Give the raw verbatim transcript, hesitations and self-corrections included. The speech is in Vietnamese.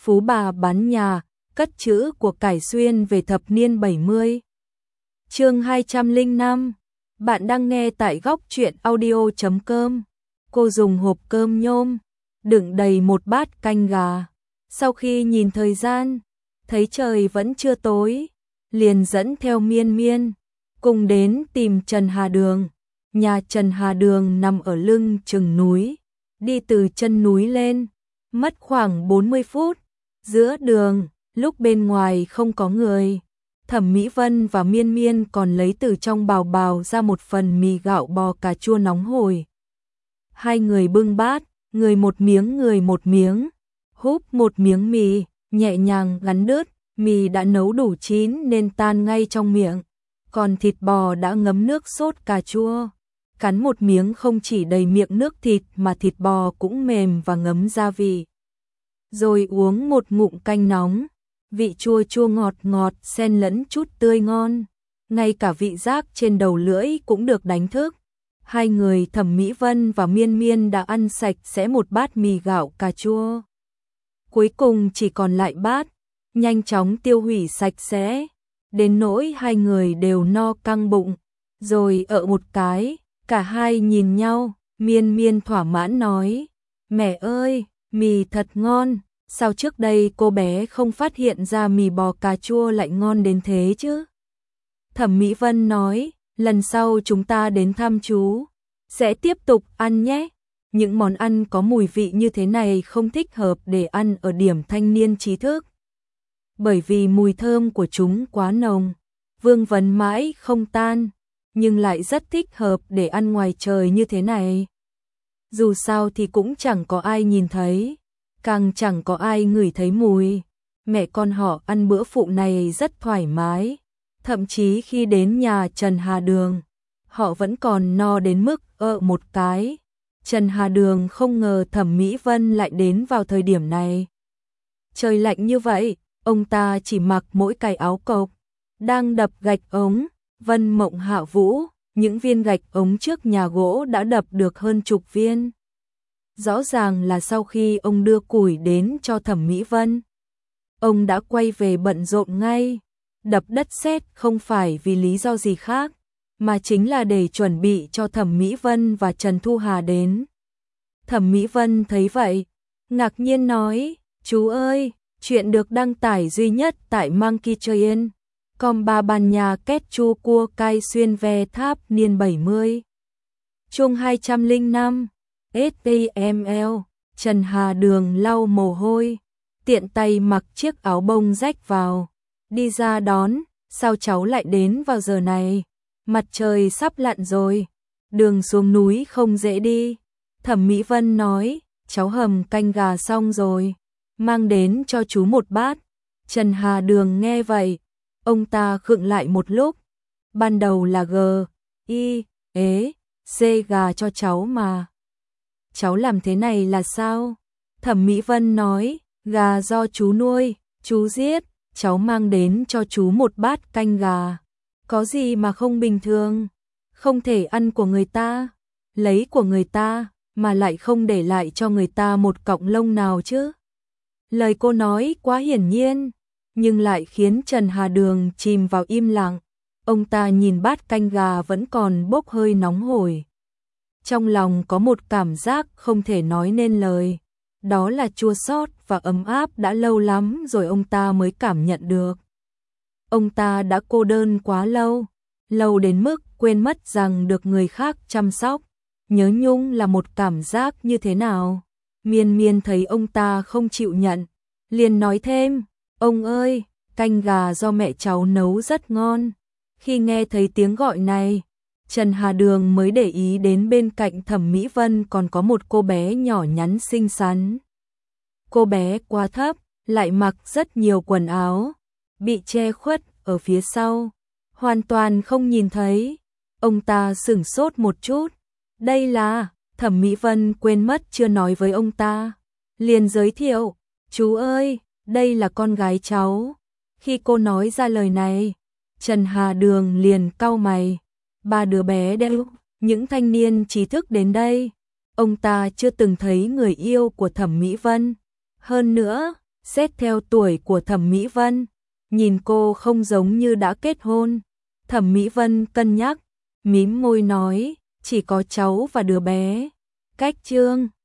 phú bà bán nhà, cất trữ của cải xuyên về thập niên bảy mươi. Chương hai trăm lẻ năm. Bạn đang nghe tại góc truyện audio chấm com. Cô dùng hộp cơm nhôm đựng đầy một bát canh gà. Sau khi nhìn thời gian, thấy trời vẫn chưa tối, liền dẫn theo Miên Miên cùng đến tìm Trần Hà Đường. Nhà Trần Hà Đường nằm ở lưng chừng núi, đi từ chân núi lên, mất khoảng bốn mươi phút. Giữa đường, lúc bên ngoài không có người, Thẩm Mỹ Vân và Miên Miên còn lấy từ trong bào bào ra một phần mì gạo bò cà chua nóng hổi. Hai người bưng bát, người một miếng người một miếng, húp một miếng mì, nhẹ nhàng gắn đứt, mì đã nấu đủ chín nên tan ngay trong miệng, còn thịt bò đã ngấm nước sốt cà chua. Cắn một miếng không chỉ đầy miệng nước thịt mà thịt bò cũng mềm và ngấm gia vị. Rồi uống một ngụm canh nóng, vị chua chua ngọt ngọt xen lẫn chút tươi ngon, ngay cả vị giác trên đầu lưỡi cũng được đánh thức. Hai người Thẩm Mỹ Vân và Miên Miên đã ăn sạch sẽ một bát mì gạo cà chua. Cuối cùng chỉ còn lại bát, nhanh chóng tiêu hủy sạch sẽ, đến nỗi hai người đều no căng bụng. Rồi ở một cái, cả hai nhìn nhau, Miên Miên thỏa mãn nói: "Mẹ ơi, mì thật ngon, sao trước đây cô bé không phát hiện ra mì bò cà chua lại ngon đến thế chứ?" Thẩm Mỹ Vân nói: "Lần sau chúng ta đến thăm chú, sẽ tiếp tục ăn nhé. Những món ăn có mùi vị như thế này không thích hợp để ăn ở điểm thanh niên trí thức, bởi vì mùi thơm của chúng quá nồng, vương vấn mãi không tan, nhưng lại rất thích hợp để ăn ngoài trời như thế này. Dù sao thì cũng chẳng có ai nhìn thấy, càng chẳng có ai ngửi thấy mùi. Mẹ con họ ăn bữa phụ này rất thoải mái, thậm chí khi đến nhà Trần Hà Đường, họ vẫn còn no đến mức ợ một cái." Trần Hà Đường không ngờ Thẩm Mỹ Vân lại đến vào thời điểm này. Trời lạnh như vậy, ông ta chỉ mặc mỗi cái áo cộc, đang đập gạch ống. Vân Mộng Hạ Vũ, những viên gạch ống trước nhà gỗ đã đập được hơn chục viên. Rõ ràng là sau khi ông đưa củi đến cho Thẩm Mỹ Vân, ông đã quay về bận rộn ngay. Đập đất sét không phải vì lý do gì khác, mà chính là để chuẩn bị cho Thẩm Mỹ Vân và Trần Thu Hà đến. Thẩm Mỹ Vân thấy vậy, ngạc nhiên nói: "Chú ơi, chuyện được đăng tải duy nhất tại Monkey Train com ba bàn nhà két chua cua cay xuyên ve tháp niên bảy mươi." Chương hai trăm lẻ năm. ét tê em lờ. Trần Hà Đường lau mồ hôi, tiện tay mặc chiếc áo bông rách vào, đi ra đón: "Sao cháu lại đến vào giờ này? Mặt trời sắp lặn rồi, đường xuống núi không dễ đi." Thẩm Mỹ Vân nói: "Cháu hầm canh gà xong rồi, mang đến cho chú một bát." Trần Hà Đường nghe vậy, ông ta khựng lại một lúc. Ban đầu là G, I, ế, C gà cho cháu mà. "Cháu làm thế này là sao?" Thẩm Mỹ Vân nói: "Gà do chú nuôi, chú giết, cháu mang đến cho chú một bát canh gà. Có gì mà không bình thường, không thể ăn của người ta, lấy của người ta, mà lại không để lại cho người ta một cọng lông nào chứ." Lời cô nói quá hiển nhiên, nhưng lại khiến Trần Hà Đường chìm vào im lặng. Ông ta nhìn bát canh gà vẫn còn bốc hơi nóng hổi, trong lòng có một cảm giác không thể nói nên lời, đó là chua xót và ấm áp đã lâu lắm rồi ông ta mới cảm nhận được. Ông ta đã cô đơn quá lâu, lâu đến mức quên mất rằng được người khác chăm sóc, nhớ nhung là một cảm giác như thế nào. Miên Miên thấy ông ta không chịu nhận, liền nói thêm: "Ông ơi, canh gà do mẹ cháu nấu rất ngon." Khi nghe thấy tiếng gọi này, Trần Hà Đường mới để ý đến bên cạnh Thẩm Mỹ Vân còn có một cô bé nhỏ nhắn xinh xắn. Cô bé quá thấp, lại mặc rất nhiều quần áo, bị che khuất ở phía sau, hoàn toàn không nhìn thấy. Ông ta sửng sốt một chút. Đây là... Thẩm Mỹ Vân quên mất chưa nói với ông ta, liền giới thiệu: "Chú ơi, đây là con gái cháu." Khi cô nói ra lời này, Trần Hà Đường liền cau mày. Ba đứa bé đeo, những thanh niên trí thức đến đây, ông ta chưa từng thấy người yêu của Thẩm Mỹ Vân. Hơn nữa, Xét theo tuổi của Thẩm Mỹ Vân, nhìn cô không giống như đã kết hôn. Thẩm Mỹ Vân cân nhắc, mím môi nói, chỉ có cháu và đứa bé. Cách Trương